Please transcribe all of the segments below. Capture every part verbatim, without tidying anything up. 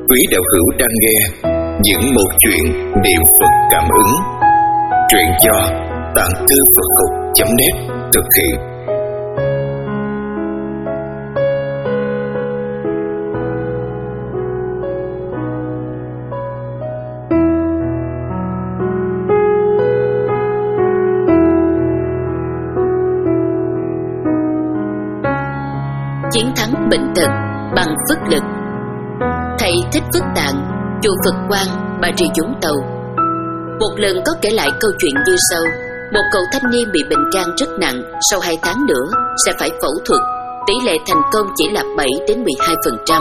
Quý đạo hữu đang nghe những một chuyện niệm Phật cảm ứng. Truyện do Tạng Thư Phật Học chấm net thực hiện. Chiến thắng bệnh tật bằng phước lực. Thầy Thích Phước Tạng, chùa Phật Quang, Bà Rịa Vũng Tàu. Một lần có kể lại câu chuyện như sau: một cậu thanh niên bị bệnh gan rất nặng, sau hai tháng nữa sẽ phải phẫu thuật. Tỷ lệ thành công chỉ là bảy đến mười hai phần trăm.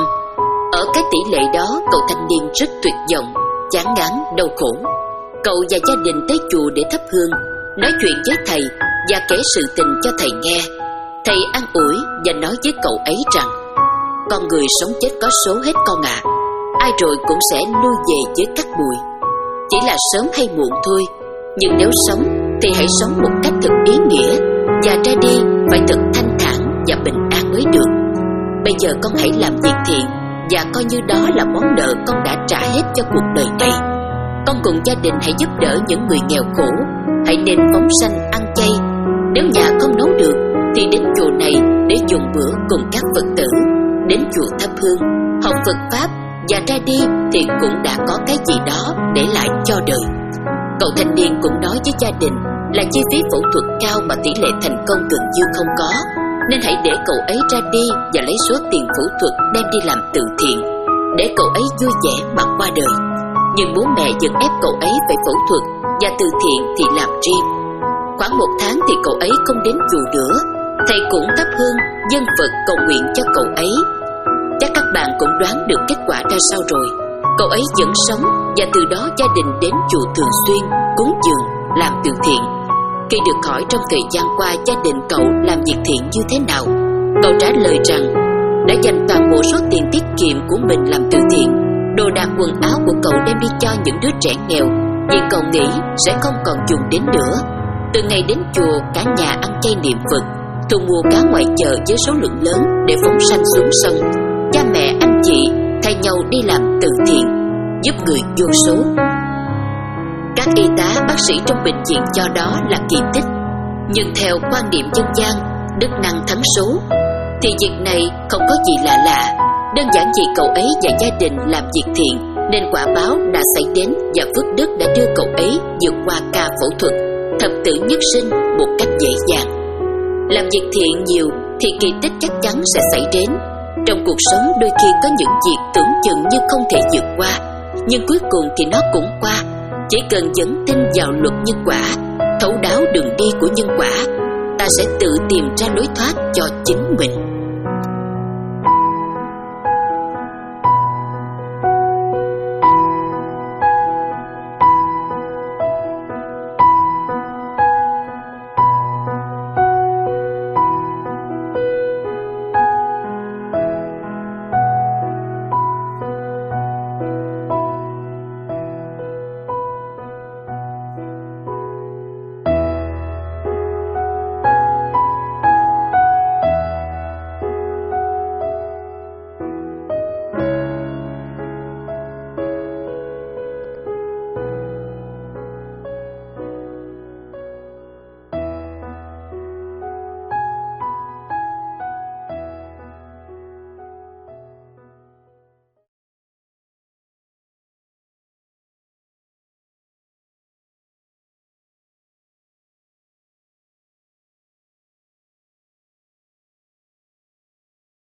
Ở cái tỷ lệ đó, cậu thanh niên rất tuyệt vọng, chán ngán, đau khổ. Cậu và gia đình tới chùa để thắp hương, nói chuyện với thầy và kể sự tình cho thầy nghe. Thầy an ủi và nói với cậu ấy rằng: con người sống chết có số hết con ạ, à. Ai rồi cũng sẽ lui về với cát bụi. Chỉ là sớm hay muộn thôi, nhưng nếu sống thì hãy sống một cách thật ý nghĩa, và ra đi phải thật thanh thản và bình an mới được. Bây giờ con hãy làm việc thiện, và coi như đó là món nợ con đã trả hết cho cuộc đời này. Con cùng gia đình hãy giúp đỡ những người nghèo khổ, hãy nên phóng sanh ăn chay. Nếu nhà không nấu được thì đến chùa này để dùng bữa cùng các Phật tử. Đến chùa thắp hương, học Phật Pháp, và ra đi thì cũng đã có cái gì đó để lại cho đời. Cậu thanh niên cũng nói với gia đình là chi phí phẫu thuật cao mà tỷ lệ thành công gần như không có, nên hãy để cậu ấy ra đi và lấy số tiền phẫu thuật đem đi làm từ thiện, để cậu ấy vui vẻ mà qua đời. Nhưng bố mẹ vẫn ép cậu ấy phải phẫu thuật, và từ thiện thì làm riêng. Khoảng một tháng thì cậu ấy không đến chùa nữa. Thầy cũng thắp hương, dâng Phật cầu nguyện cho cậu ấy. Chắc các bạn cũng đoán được kết quả ra sao rồi. Cậu ấy vẫn sống, và từ đó gia đình đến chùa thường xuyên, cúng dường, làm từ thiện. Khi được hỏi trong thời gian qua gia đình cậu làm việc thiện như thế nào, cậu trả lời rằng đã dành toàn bộ số tiền tiết kiệm của mình làm từ thiện. Đồ đạc quần áo của cậu đem đi cho những đứa trẻ nghèo, vì cậu nghĩ sẽ không còn dùng đến nữa. Từ ngày đến chùa, cả nhà ăn chay niệm Phật, thu mua cá ngoài chợ với số lượng lớn để phóng sanh xuống sông. Cha mẹ, anh chị thay nhau đi làm từ thiện, giúp người vô số. Các y tá, bác sĩ trong bệnh viện cho đó là kỳ tích. Nhưng theo quan niệm dân gian, đức năng thắng số, thì việc này không có gì lạ lạ. Đơn giản vì cậu ấy và gia đình làm việc thiện, nên quả báo đã xảy đến, và phước đức đã đưa cậu ấy vượt qua ca phẫu thuật, thập tử nhất sinh một cách dễ dàng. Làm việc thiện nhiều thì kỳ tích chắc chắn sẽ xảy đến. Trong cuộc sống đôi khi có những việc tưởng chừng như không thể vượt qua, nhưng cuối cùng thì nó cũng qua. Chỉ cần vững tin vào luật nhân quả, thấu đáo đường đi của nhân quả, ta sẽ tự tìm ra lối thoát cho chính mình.